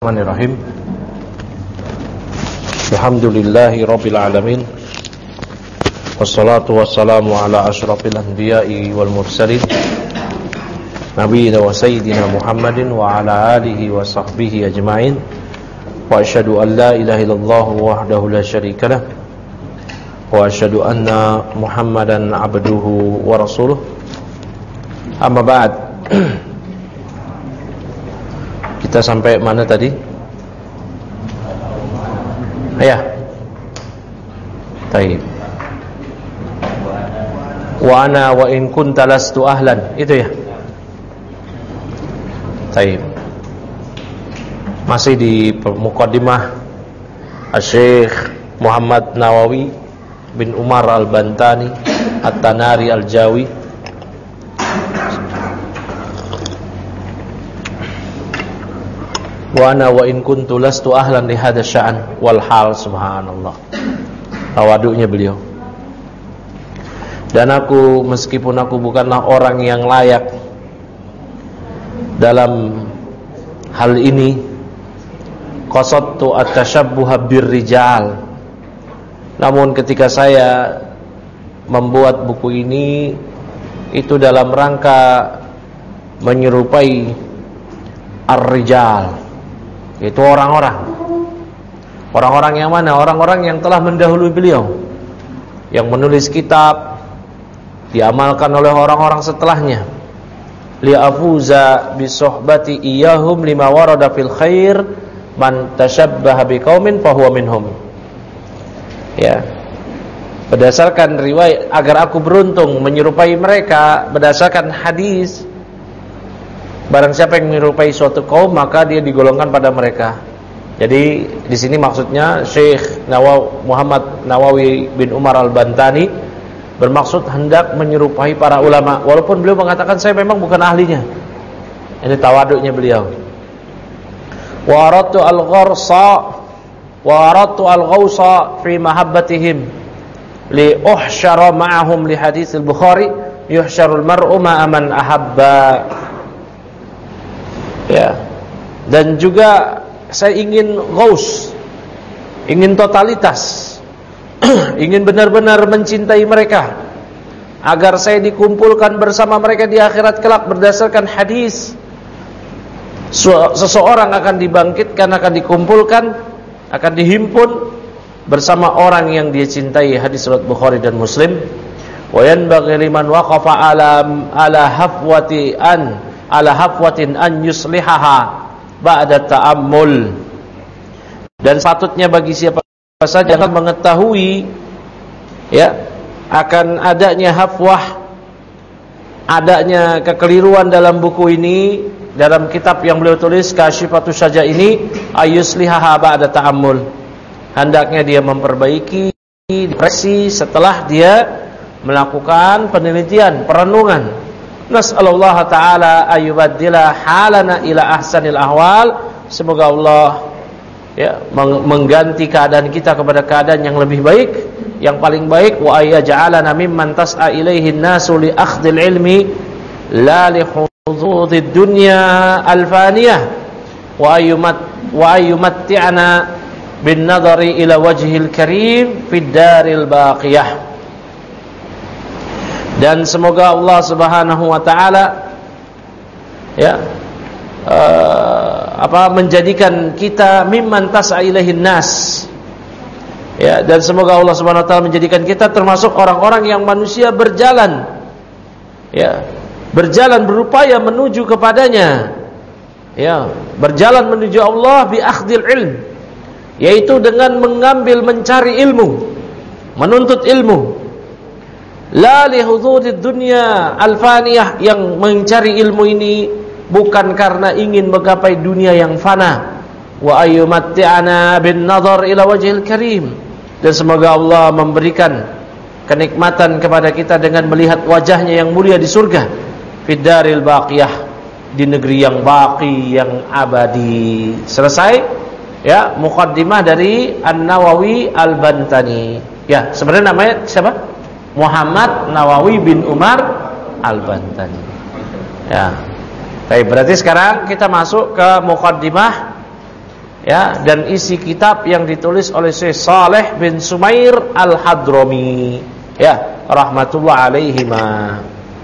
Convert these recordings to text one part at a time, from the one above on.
Bismillahirrahmanirrahim. Alhamdulillahi rabbil alamin. Wassalatu wassalamu ala asyrafil anbiya'i wal mursalin, nabiyina wa sayyidina Muhammadin wa ala alihi wa sahbihi ajma'in. Wa asyhadu an la ilaha illallah wahdahu la syarika lah, wa asyhadu anna Muhammadan abduhu wa rasuluh. Amma ba'd. Kita sampai mana tadi? Ya. Baik. Wa ana wa in kunta lastu ahlan. Itu ya. Baik. Masih di muqaddimah Syekh Muhammad Nawawi bin Umar Al-Bantani At-Tanari Al-Jawi. Wa ana wa in kuntu lastu ahlan li hadha sya'an wal hal, subhanallah. Tawaduknya beliau. Dan aku, meskipun aku bukanlah orang yang layak dalam hal ini, qasadtu at-tashabbuha birrijal. Namun ketika saya membuat buku ini, itu dalam rangka menyerupai ar-rijal, itu orang-orang yang mana? Orang-orang yang telah mendahului beliau, yang menulis kitab, diamalkan oleh orang-orang setelahnya. Li'afuza bisuhbati iyahum lima warada fil khair man tashabbaha biqaumin fahuwa minhum. Ya, berdasarkan riwayat, agar aku beruntung menyerupai mereka berdasarkan hadis. Barang siapa yang menyerupai suatu kaum, maka dia digolongkan pada mereka. Jadi di sini maksudnya Syekh Muhammad Nawawi bin Umar Al-Bantani bermaksud hendak menyerupai para ulama, walaupun beliau mengatakan saya memang bukan ahlinya. Ini tawaduknya beliau. Wa aradtu al-ghawsa fi mahabbatihim li uhsyara ma'ahum li hadits al-Bukhari yuhsyarul mar'u ma'a man ahabba. Ya. Dan juga saya ingin ghaus, ingin totalitas, ingin benar-benar mencintai mereka, agar saya dikumpulkan bersama mereka di akhirat kelak berdasarkan hadis. Seseorang akan dibangkitkan, akan dikumpulkan, akan dihimpun bersama orang yang dia cintai. Hadis riwayat Bukhari dan Muslim. Wa yanbaghi liman waqafa ala hafwatin an yuslihaha ba'da ta'ammul. Dan sepatutnya bagi siapa saja yang mengetahui ya akan adanya hafwah, adanya kekeliruan dalam buku ini, dalam kitab yang beliau tulis Kasyifatus Syaja ini, ayuslihaha ba'da ta'ammul. Hendaknya dia memperbaiki depresi setelah dia melakukan penelitian, perenungan. Nas'alullah ta'ala ayyubaddila halana ila ahsanil ahwal. Semoga Allah ya mengganti keadaan kita kepada keadaan yang lebih baik, yang paling baik. Wa ayyaj'alana mimman tas'a ilaihin nasu li akhdil ilmi la li hududid dunya alfaniyah wa ayyumatti'ana bin nadari ila wajhil karim fid daril baqiyah. Dan semoga Allah Subhanahu wa taala ya menjadikan kita mimman tas'a ilaihin nas. Ya, dan semoga Allah Subhanahu wa taala menjadikan kita termasuk orang-orang yang manusia berjalan, ya, berjalan berupaya menuju kepadanya. Ya, berjalan menuju Allah bi akhdil ilm, yaitu dengan mengambil, mencari ilmu, menuntut ilmu. La li hududid dunya alfaniyah, yang mencari ilmu ini bukan karena ingin menggapai dunia yang fana. Wa ayyumatti'ana bin nadhar ila wajhil karim. Dan semoga Allah memberikan kenikmatan kepada kita dengan melihat wajahnya yang mulia di surga. Fid daril baqiyah, di negeri yang baqi, yang abadi. Selesai ya muqaddimah dari An-Nawawi Al-Bantani. Ya, sebenarnya namanya siapa? Muhammad Nawawi bin Umar Al-Bantani. Ya. Baik, berarti sekarang kita masuk ke muqaddimah ya, dan isi kitab yang ditulis oleh Syekh Saleh bin Sumair Al-Hadrami, ya, rahmatullah alaihima.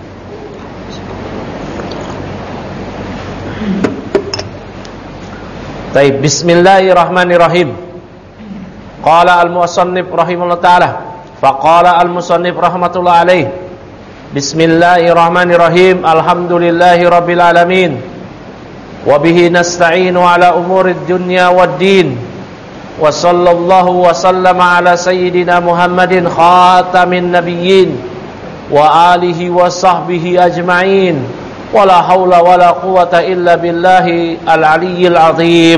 Baik, bismillahirrahmanirrahim. Qala al-musannif rahimahullah ta'ala, faqala al-musannif rahmatullah alaih, bismillahirrahmanirrahim, alhamdulillahi rabbil alamin, wa bihi nasta'inu ala umurid dunya waddin, wa sallallahu wa sallama ala sayyidina Muhammadin khatamin nabiyyin wa alihi wa sahbihi ajma'in, wala haula wala quwata illa billahi al-aliyyil azim.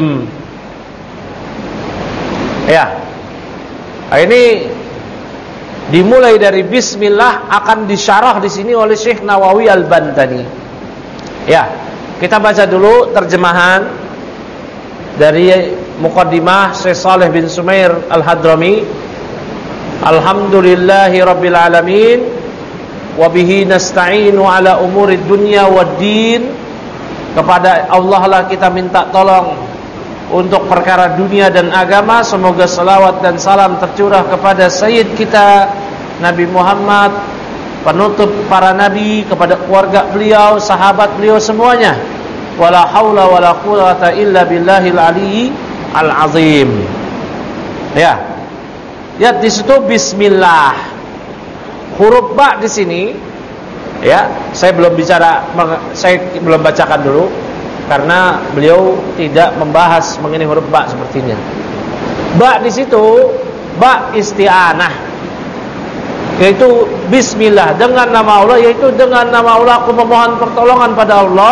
Ya, ini dimulai dari bismillah, akan disyarah di sini oleh Syekh Nawawi Al-Bantani. Ya, kita baca dulu terjemahan dari muqaddimah Syekh Saleh bin Sumair Al-Hadrami. Alhamdulillahi rabbil alamin, wa bihi nasta'inu ala umurid dunya waddin. Kepada Allah lah kita minta tolong untuk perkara dunia dan agama. Semoga salawat dan salam tercurah kepada sayyid kita Nabi Muhammad, penutup para nabi, kepada keluarga beliau, sahabat beliau semuanya. Wala haula wala quwwata illa billahil aliyyi al-azim. Ya. Lihat di situ bismillah. Huruf ba di sini, ya, saya belum bacakan dulu karena beliau tidak membahas mengenai huruf ba sepertinya. Ba di situ ba isti'anah, yaitu bismillah, dengan nama Allah, yaitu dengan nama Allah aku memohon pertolongan pada Allah.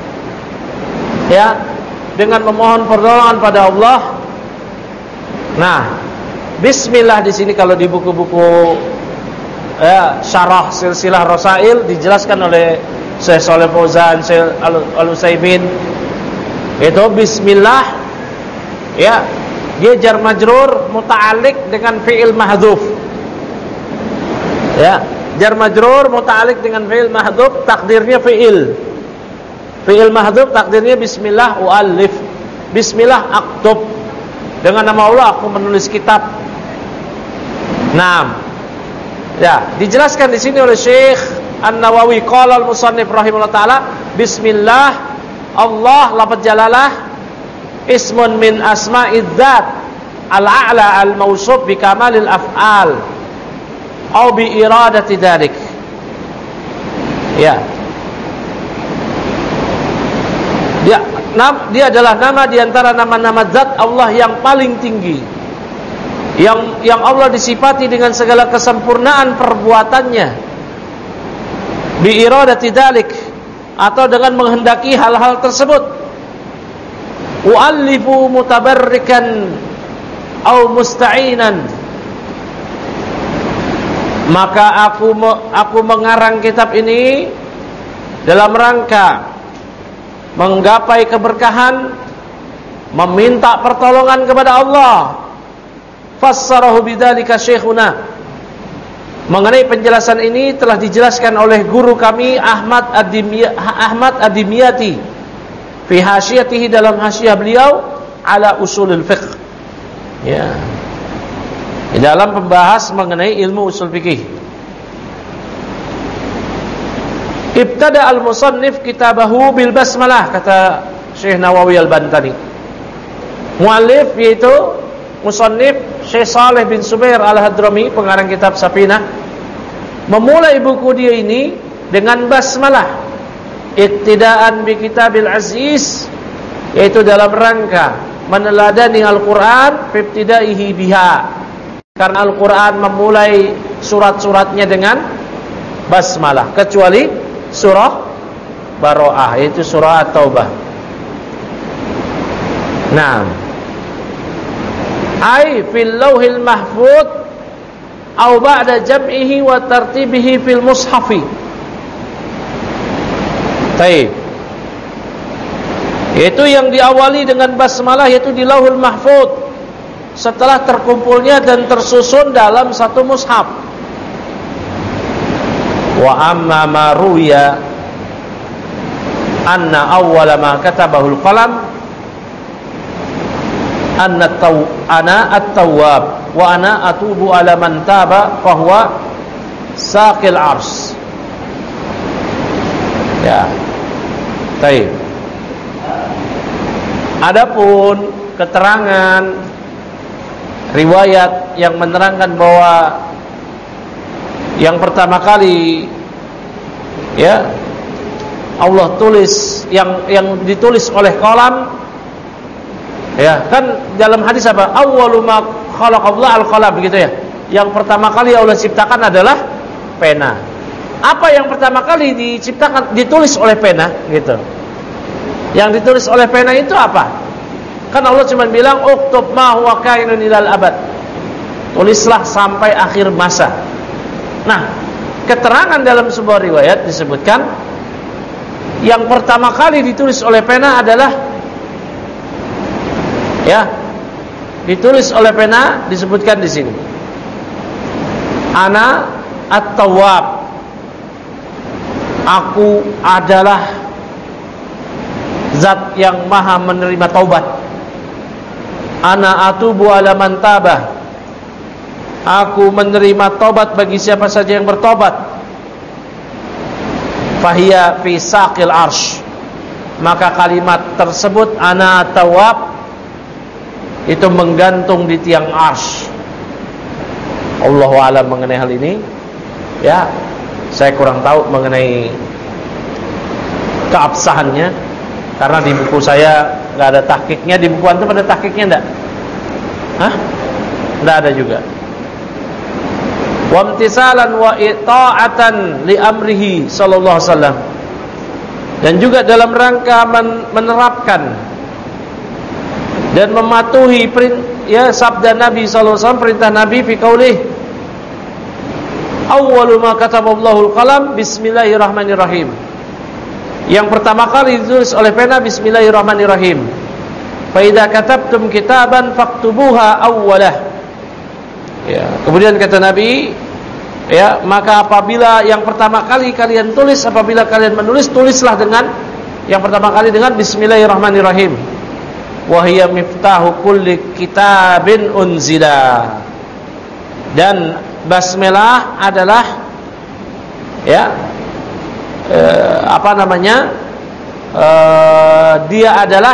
Ya, dengan memohon pertolongan pada Allah. Nah, bismillah di sini kalau di buku-buku syarah silsilah Rasail dijelaskan oleh Syekh Shalih Fauzan, Syekh Al-Utsaimin, itu bismillah, ya, dia jar majrur muta'alliq dengan fi'il mahdhuf. Ya, jar majrur muta'alliq dengan fi'il mahdhuf, takdirnya fi'il mahdhuf, takdirnya bismillah u'allif, bismillah aktub, dengan nama Allah aku menulis kitab. Nah, ya, dijelaskan di sini oleh Syekh An-Nawawi, qala al-musannif rahimahullah taala, bismillah, Allah lafaz jalalah, ismun min asma'iz dzat al-a'la al-mawsuf bi kamalil af'al au bi iradati dzalik. Ya. Dia adalah nama di antara nama-nama zat Allah yang paling tinggi, yang Allah disifati dengan segala kesempurnaan perbuatannya, bi iradati dzalik, atau dengan menghendaki hal-hal tersebut. U'allifu mutabarrikan au musta'inan, maka aku mengarang kitab ini dalam rangka menggapai keberkahan, meminta pertolongan kepada Allah. Fassarahu bidzalika syekhuna, mengenai penjelasan ini telah dijelaskan oleh guru kami Ahmad Ad-Dimyati fi hasyiyatihi, dalam hasyiyah beliau ala usulul fiqh, ya, di dalam pembahas mengenai ilmu usul fikih. Ibtada al-musannif kitabahu bil basmalah, kata Syekh Nawawi Al-Bantani. Muallif yaitu musannif Syekh Saleh bin Sumair Al-Hadrami, pengarang kitab Safinah, memulai buku dia ini dengan basmalah, iktidaan bi kitabil aziz, yaitu dalam rangka meneladani Al-Qur'an fi ibtidaihi biha, karena Al-Qur'an memulai surat-suratnya dengan basmalah, kecuali surah Baro'ah, yaitu surah At-Taubah. Nah, ai fil lauhil mahfuz au ba'da jam'ihi wa tartibihi fil mushafi. Baik. Yaitu yang diawali dengan basmalah, yaitu di Lauhul Mahfuz, setelah terkumpulnya dan tersusun dalam satu mushaf. Wa amma ma ruya anna awwala ma katabahul qalam, ana at-tawwab wa ana atubu ala man taba fa huwa saqil ars. Ya. Baik. Adapun keterangan riwayat yang menerangkan bahwa yang pertama kali ya Allah tulis yang ditulis oleh qalam, ya kan dalam hadis apa? Awwalu ma khalaqallahu al-qalam, begitu ya. Yang pertama kali Allah ciptakan adalah pena. Apa yang pertama kali diciptakan ditulis oleh pena gitu. Yang ditulis oleh pena itu apa? Kan Allah cuma bilang uktub ma huwa kainun ilal abad. Tulislah sampai akhir masa. Nah, keterangan dalam sebuah riwayat disebutkan yang pertama kali ditulis oleh pena adalah ya, ditulis oleh pena disebutkan di sini. Ana at-tawwab. Aku adalah zat yang maha menerima taubat. Ana atubu ala man tabah. Aku menerima taubat bagi siapa saja yang bertobat. Fahiya fi saqil arsh. Maka kalimat tersebut ana tawab itu menggantung di tiang arsh. Allahu a'lam mengenai hal ini. Ya, saya kurang tahu mengenai keabsahannya karena di buku saya nggak ada tahqiqnya. Di buku antum ada tahqiqnya enggak? Hah? Enggak ada juga. Wamtisalan wa ita'atan li amrihi sallallahu alaihi wasallam. Dan juga dalam rangka menerapkan dan mematuhi sabda Nabi sallallahu alaihi wasallam, perintah Nabi fi qaulih awwalu ma kataballahu al-qalam bismillahirrahmanirrahim. Yang pertama kali ditulis oleh pena bismillahirrahmanirrahim. Fa idza katabtum kitaban faktubuha awwalah. Ya, kemudian kata Nabi, ya, maka apabila yang pertama kali kalian tulis, apabila kalian menulis, tulislah dengan yang pertama kali dengan bismillahirrahmanirrahim. Wa hiya miftahu kulli kitabin unzila. Dan basmalah adalah ya dia adalah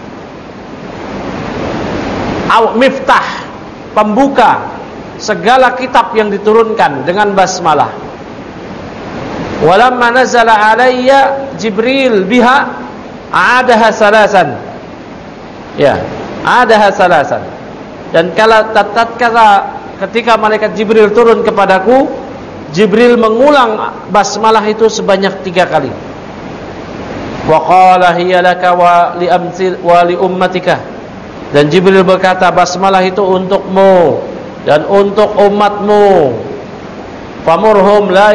miftah, pembuka segala kitab yang diturunkan dengan basmalah. Walamma nazala alayya Jibril biha a'adaha salasan. Ya, a'adaha salasan. Dan tatkala ketika malaikat Jibril turun kepadaku, Jibril mengulang basmalah itu sebanyak 3 kali. Wa qala hiya laka wa li ummatika. Dan Jibril berkata, basmalah itu untukmu dan untuk umatmu. Famurhum la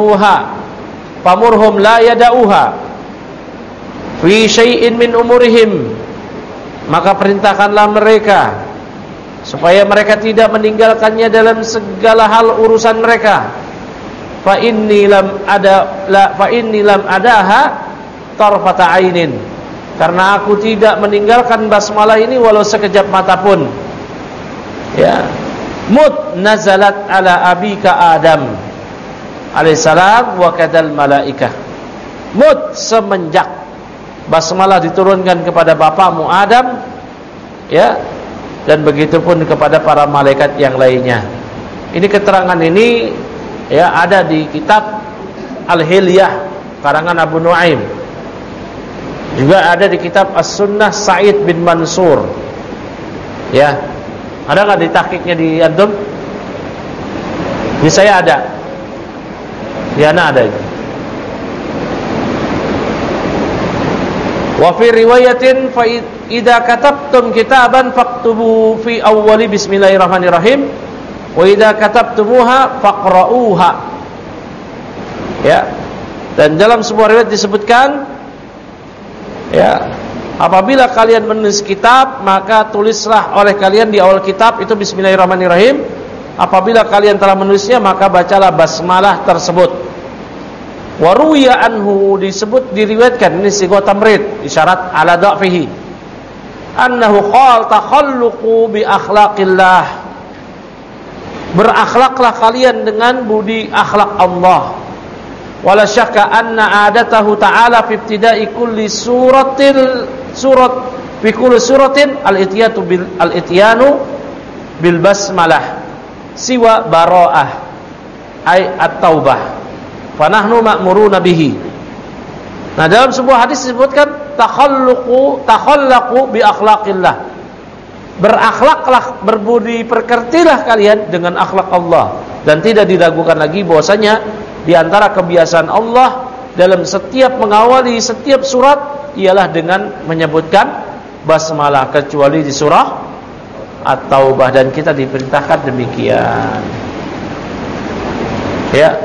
yada'uha fi syai'in min umurihim. Maka perintahkanlah mereka supaya mereka tidak meninggalkannya dalam segala hal urusan mereka. Fa inni lam adaha tarfata ainin. Karena aku tidak meninggalkan basmalah ini walau sekejap mata pun. Ya. Mut nazalat ala abika Adam alaihissalam wa kadal malaikah. Mut semenjak basmalah diturunkan kepada bapamu Adam, ya, dan begitu pun kepada para malaikat yang lainnya. Ini keterangan ini ya ada di kitab Al-Hilyah karangan Abu Nuaim. Juga ada di kitab As-Sunnah Sa'id bin Mansur. Ya. Ada enggak di tahqiqnya di antum? Di saya ada. Di ana ada. Wa fi riwayatin fa idza katabtum kitaban faktubu fi awwali bismillahirrahmanirrahim wa idza katabtumuha faqra'uha. Ya. Dan dalam sebuah riwayat disebutkan, ya, apabila kalian menulis kitab, maka tulislah oleh kalian di awal kitab itu bismillahirrahmanirrahim. Apabila kalian telah menulisnya, maka bacalah basmalah tersebut. Wa ruwiya anhu, disebut diriwayatkan, ini sigha tamrid, isyarat ala dha'fihi. annahu qala takhalluqu bi akhlaqillah, berakhlaklah kalian dengan budi akhlak Allah. Wala syakka anna adatahu ta'ala fi ibtida'i kulli suratin fi kulli suratin al-ityanu bil basmalah siwa bara'ah ay at-taubah fa nahnu ma'muruna bihi. Nah, dalam sebuah hadis disebutkan takhallaqu bi akhlaqillah, berakhlaklah, berbudi pekertilah kalian dengan akhlak Allah, dan tidak diragukan lagi bahwasanya di antara kebiasaan Allah dalam setiap mengawali setiap surat ialah dengan menyebutkan basmalah, kecuali di surah At-Taubah, dan kita diperintahkan demikian. Ya.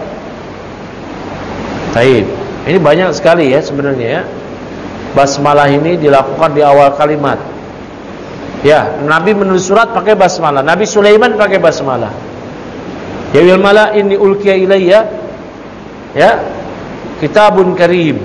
Baik. Ini banyak sekali ya sebenarnya ya. Basmalah ini dilakukan di awal kalimat. Ya, Nabi menulis surat pakai basmalah. Nabi Sulaiman pakai basmalah. Ya wil mala inni ulqiya ilayya ya kitabun karim.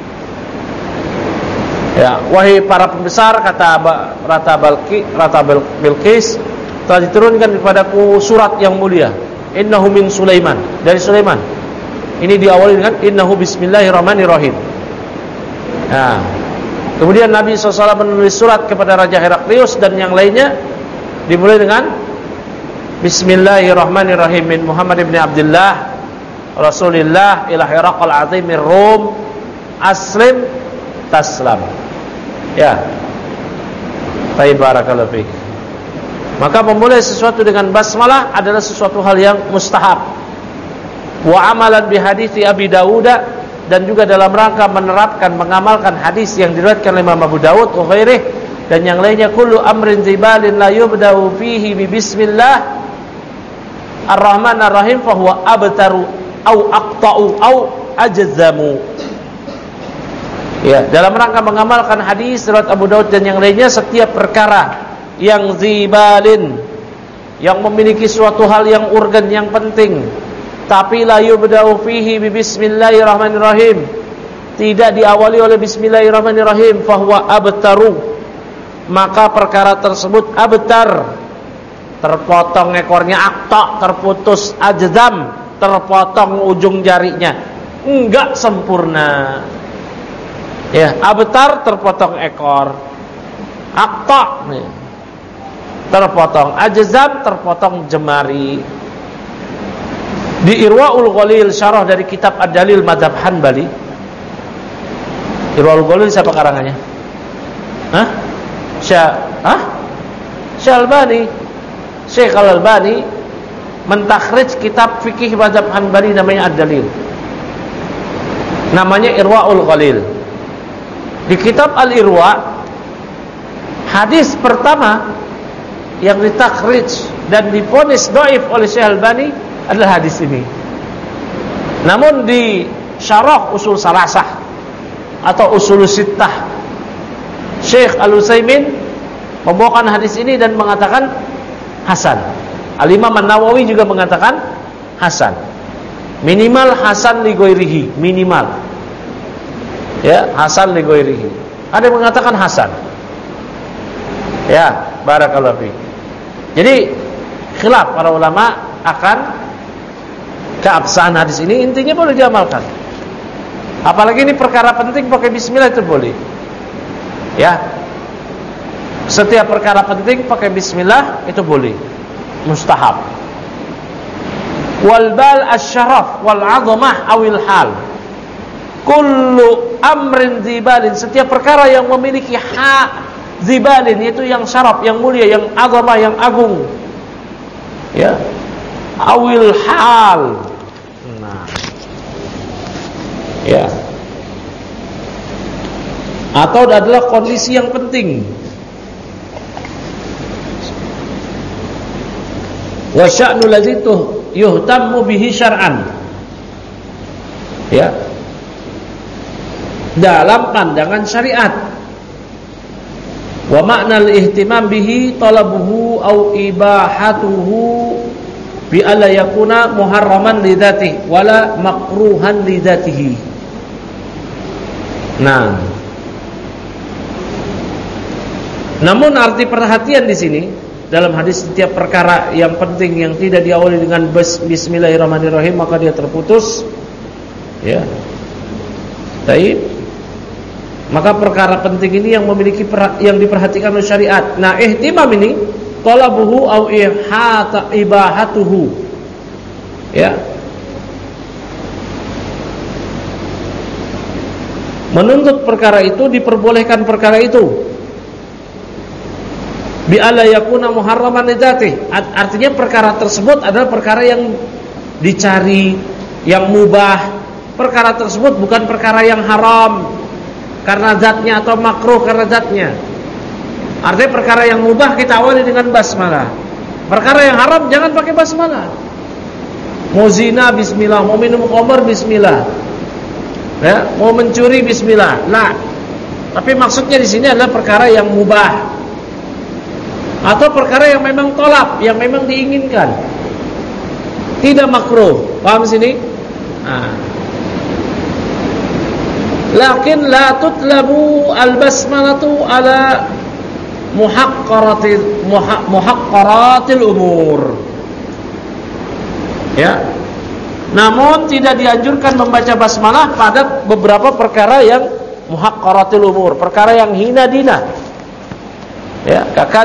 Ya, wahai para pembesar, kata Rata Bilqis, telah diturunkan kepadaku surat yang mulia. Innahu min Sulaiman, dari Sulaiman. Ini diawali dengan innahu bismillahirrahmanirrahim. Nah, kemudian Nabi SAW menulis surat kepada Raja Heraklius dan yang lainnya, dimulai dengan bismillahirrahmanirrahim min Muhammad ibn Abdullah Rasulillah ila Herakal azimir Rum aslim taslam. Ya. Baik, barakallahu fiik. Maka memulai sesuatu dengan basmalah adalah sesuatu hal yang mustahab. Wa amalan bi hadithi Abi Dawud, dan juga dalam rangka menerapkan, mengamalkan hadis yang diriwayatkan oleh Imam Abu Dawud wa ghairihi dan yang lainnya, kullu amrin zibalin la yubda'u fihi bi bismillah ar-rahman ar-rahim fa huwa abtaru au aqta'u au ajzamu. Ya, dalam rangka mengamalkan hadis riwayat Abu Daud dan yang lainnya, setiap perkara yang zibalin, yang memiliki suatu hal yang urgen, yang penting, tapi la yubda'u fihi bi bismillahirrahmanirrahim, tidak diawali oleh bismillahirrahmanirrahim, fahuwa abtaru, maka perkara tersebut abtar, terpotong ekornya, aqta, terputus, ajdam, terpotong ujung jarinya, enggak sempurna. Ya, abtar terpotong ekor, aqta terpotong, ajzam terpotong jemari. Di Irwaul Ghalil, syarah dari kitab Ad-Dalil Madzhab Hanbali. Irwaul Ghalil siapa karangannya? Syekh Albani. Syekh Al-Albani mentakhrij kitab fikih Madzhab Hanbali namanya Ad-Dalil. Namanya Irwaul Ghalil. Di kitab Al-Irwa, hadis pertama yang ditakhrij dan divonis dhaif oleh Syekh Albani adalah hadis ini. Namun di syarah Usul Salasah atau Usul Sittah, Syekh Al-Utsaimin membawakan hadis ini dan mengatakan hasan. Al-Imam An-Nawawi juga mengatakan hasan. Minimal hasan li ghairihi, minimal. Ya, hasan li ghairihi. Ada yang mengatakan hasan. Ya, barakallahu fiik. Jadi khilaf para ulama akan keabsahan hadis ini, intinya boleh diamalkan. Apalagi ini perkara penting, pakai bismillah itu boleh. Ya. Setiap perkara penting pakai bismillah itu boleh. Mustahab. Wal bal asy-syaraf wal 'azamah awil hal. Kullu amrin zibalin, setiap perkara yang memiliki zibalin, yaitu yang syaraf, yang mulia, yang azamah, yang agung. Ya. Awil hal. Nah. Ya. Atau adalah kondisi yang penting. Wa sya'nu lazitu yuhtammu bihi syar'an. Ya. Dalam pandangan syariat. Wa ma'nal ihtimam bihi talabuhu au ibahatuhu bi alla yakuna muharraman li dzatihi wala makruhan li dzatihi. Nah, Namun arti perhatian di sini dalam hadis, setiap perkara yang penting yang tidak diawali dengan bismillahirrahmanirrahim maka dia terputus. Ya. Baik. Maka perkara penting ini yang memiliki yang diperhatikan oleh syariat. Nah, ihtimam ini talabuhu au ibahatuhu. Ya. Menuntut perkara itu, diperbolehkan perkara itu. Bi alla yakuna muharraman lidzati. Artinya perkara tersebut adalah perkara yang dicari, yang mubah. Perkara tersebut bukan perkara yang haram karena zatnya atau makruh karena zatnya. Artinya perkara yang mubah kita awali dengan basmalah. Perkara yang haram jangan pakai basmalah. Mau zina bismillah, mau minum khamr bismillah. Ya, mau mencuri bismillah. Nah, tapi maksudnya di sini adalah perkara yang mubah. Atau perkara yang memang tolak, yang memang diinginkan, tidak makruh. Paham sini? Nah. Lakin la tutlabu al-basmalatu ala muhaqqaratil umur. Ya. Namun tidak dianjurkan membaca basmalah pada beberapa perkara yang muhaqqaratil umur, perkara yang hina dina. Ya,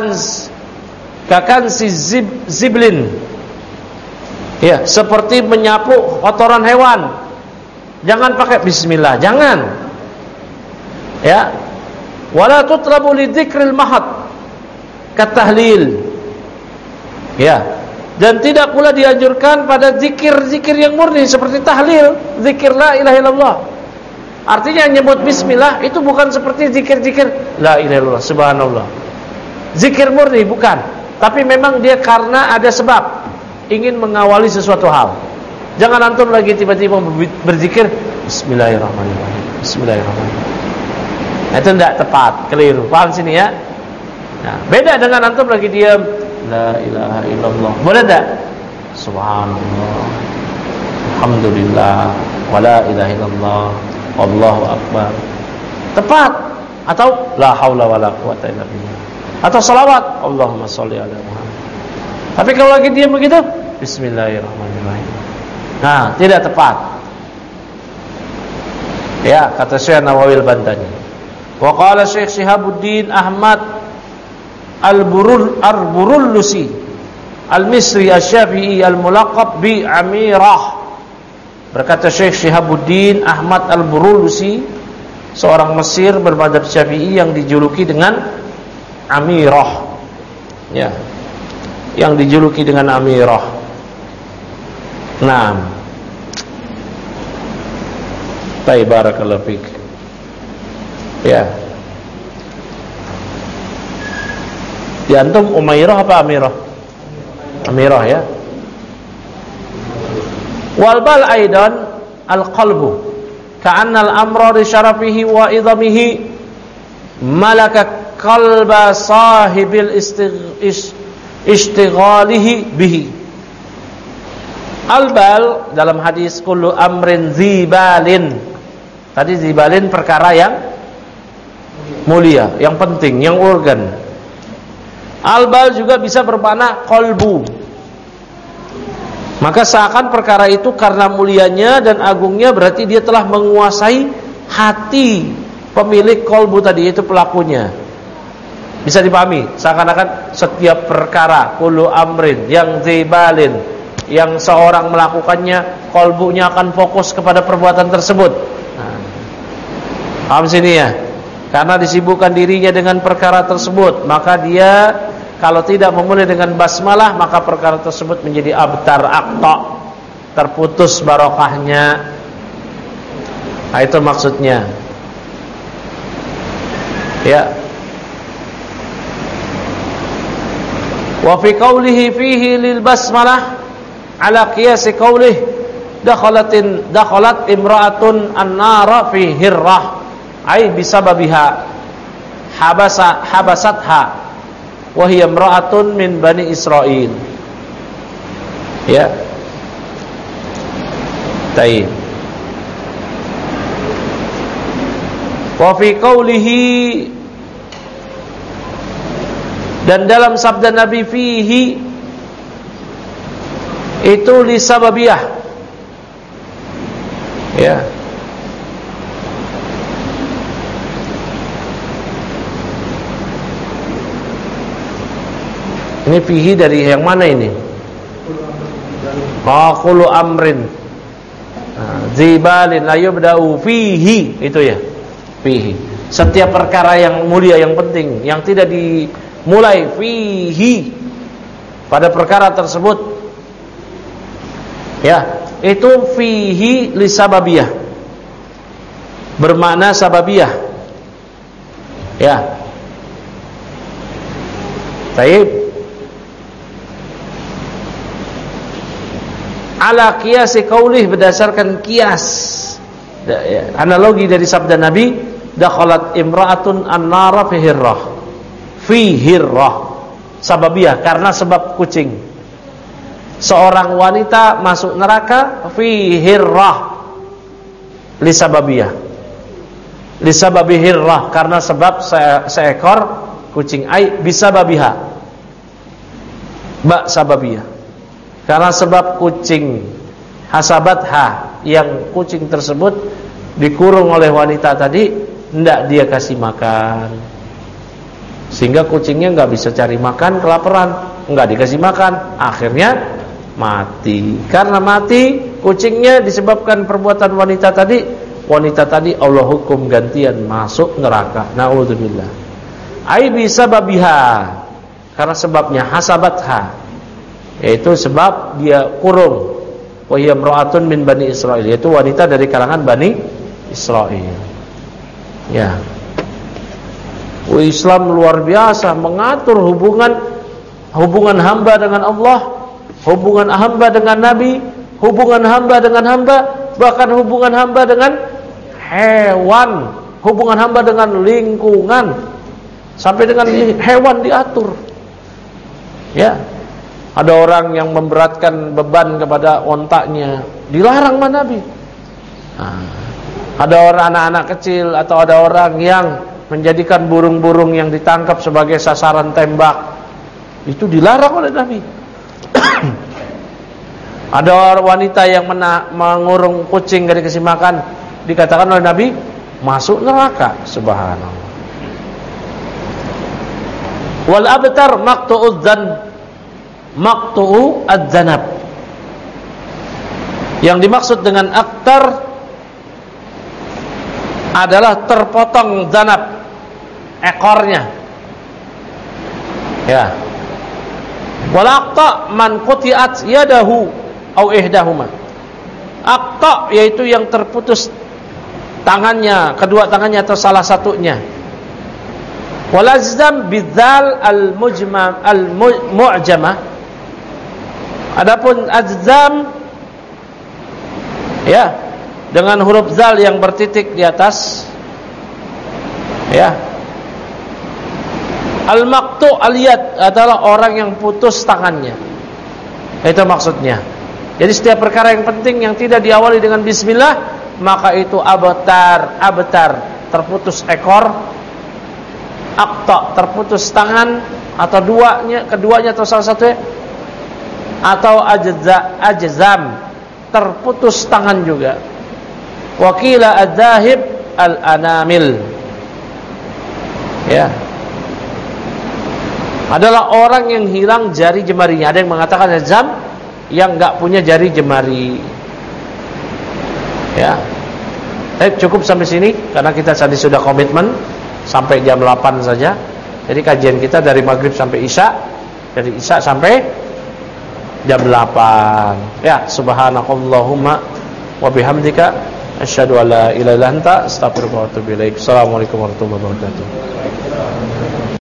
kakan si ziblin. Ya, seperti menyapu kotoran hewan. Jangan pakai bismillah, jangan. Ya. Wala tutlabu li dzikril mahad katahlil. Ya. Dan tidak pula dianjurkan pada zikir-zikir yang murni seperti tahlil, zikir la ilaha illallah. Artinya nyebut bismillah itu bukan seperti zikir-zikir la ilaha illallah, subhanallah. Zikir murni bukan, tapi memang dia karena ada sebab ingin mengawali sesuatu hal. Jangan antum lagi tiba-tiba berzikir bismillahirrahmanirrahim, bismillahirrahmanirrahim. Itu tidak tepat, keliru. Paham sini ya? Nah, beda dengan antum lagi diam la ilaha illallah. Boleh tak? Subhanallah, alhamdulillah, wala ilaha illallah, Allahu akbar. Tepat. Atau la haula wala quwata illa billah. Atau salawat, Allahumma sholli ala Muhammad. Tapi kalau lagi diam begitu, bismillahirrahmanirrahim. Nah, tidak tepat. Ya, kata Syekh Nawawi Al-Bandani. Wa qala Syekh Syihabuddin Ahmad Al-Burullusi Al-Misri Asy-Syafi'i Al-Mulaqab bi Amirah. Berkata Syekh Syihabuddin Ahmad Al-Burullusi, seorang Mesir bermadzhab Syafi'i yang dijuluki dengan Amirah. Ya. Yang dijuluki dengan Amirah. Naam. Baik, barakallahu fiik. Ya. Di antum Umairah apa Amirah? Amirah ya. Wal bal aidan al-qalbu ka'anna al-amra li syarafihi wa idamihi malaka qalba sahibil istighalihi bihi. Al-bal dalam hadis kullu amrin zibalin. Tadi zibalin perkara yang mulia, yang penting, yang urgen. Al-bal juga bisa bermakna qalbu. Maka seakan perkara itu karena mulianya dan agungnya berarti dia telah menguasai hati pemilik qalbu tadi, yaitu pelakunya. Bisa dipahami, seakan-akan setiap perkara kullu amrin yang zibalin, yang seorang melakukannya qalbunya akan fokus kepada perbuatan tersebut. Nah, paham sini ya? Karena disibukkan dirinya dengan perkara tersebut, maka dia kalau tidak memulai dengan basmalah, maka perkara tersebut menjadi abtar, aqta, terputus barokahnya. Nah, itu maksudnya. Ya. Wa fi qawlihi fihi lil basmalah ala qiyas qawlihi dakhalat imra'atun an-nara fi hirrah ay bisababiha habasatha wa hiya imra'atun min bani Israil. Ya. Baik. Wa fi qawlihi Dan dalam sabda Nabi fihi itu li sababiyah. Ya. Ini fihi dari yang mana ini? Qulu amrin zibalin la yubda'u fihi, itu ya. Fihi. Setiap perkara yang mulia, yang penting, yang tidak dimulai fihi, pada perkara tersebut, ya, itu fihi li sababiyah, bermakna sababiyah. Ya. Baik. Ala qiyasi qaulih, berdasarkan kias, analogi dari sabda Nabi, dakhalat imra'atun an-nara fi hirrah, sababiyah, karena sebab kucing. Seorang wanita masuk neraka fi hirrah, li sababiyah, li sababi hirrah, karena sebab seekor kucing. Ai bisababiha, ba sababiyah, karena sebab kucing. Hasabatha, yang kucing tersebut dikurung oleh wanita tadi, hendak dia kasih makan, sehingga kucingnya nggak bisa cari makan, kelaparan, nggak dikasih makan, akhirnya mati. Karena mati kucingnya disebabkan perbuatan wanita tadi, wanita tadi Allah hukum gantian masuk neraka. Naudzubillah. Ai bisababiha, karena sebabnya. Hasabatha, yaitu sebab dia kurung. Wa hiya imra'atun min bani Israil, yaitu wanita dari kalangan Bani Israil. Ya. Islam luar biasa mengatur hubungan hamba dengan Allah, hubungan hamba dengan Nabi, hubungan hamba dengan hamba, bahkan hubungan hamba dengan hewan, hubungan hamba dengan lingkungan, sampai dengan hewan diatur. Ya. Ada orang yang memberatkan beban kepada ontaknya, dilarang sama Nabi. Ada orang anak-anak kecil atau ada orang yang menjadikan burung-burung yang ditangkap sebagai sasaran tembak, itu dilarang oleh Nabi. Ada wanita yang mengurung kucing gak dikasih makan, dikatakan oleh Nabi masuk neraka. Subhanallah. Wal abtar maqtu'u adzanab. Yang dimaksud dengan aktar adalah terpotong zanab, ekornya. Ya. Wal aqta man quti'at yadahu au ihdahuma. Aqta yaitu yang terputus tangannya, kedua tangannya atau salah satunya. Wal azdam bidzal al-mu'jamah. Adapun ajzam, ya, dengan huruf zal yang bertitik di atas, ya. Al-maqtu' al-yad adalah orang yang putus tangannya. Itu maksudnya. Jadi setiap perkara yang penting yang tidak diawali dengan bismillah, maka itu abtar, terputus ekor, aqta, terputus tangan, atau keduanya atau salah satunya, atau ajzam, terputus tangan juga. Wakila adzahib al-anamil, ya, adalah orang yang hilang jari jemarinya. Ada yang mengatakan ajzam yang enggak punya jari jemari. Ya. Cukup sampai sini karena kita tadi sudah komitmen sampai jam 8 saja. Jadi kajian kita dari maghrib sampai isya, dari isya sampai jam 8. Ya, subhanakallahumma wa bihamdika asyhadu an la ilaha illa anta astaghfiruka wa atubu ilaik. Assalamualaikum warahmatullahi wabarakatuh.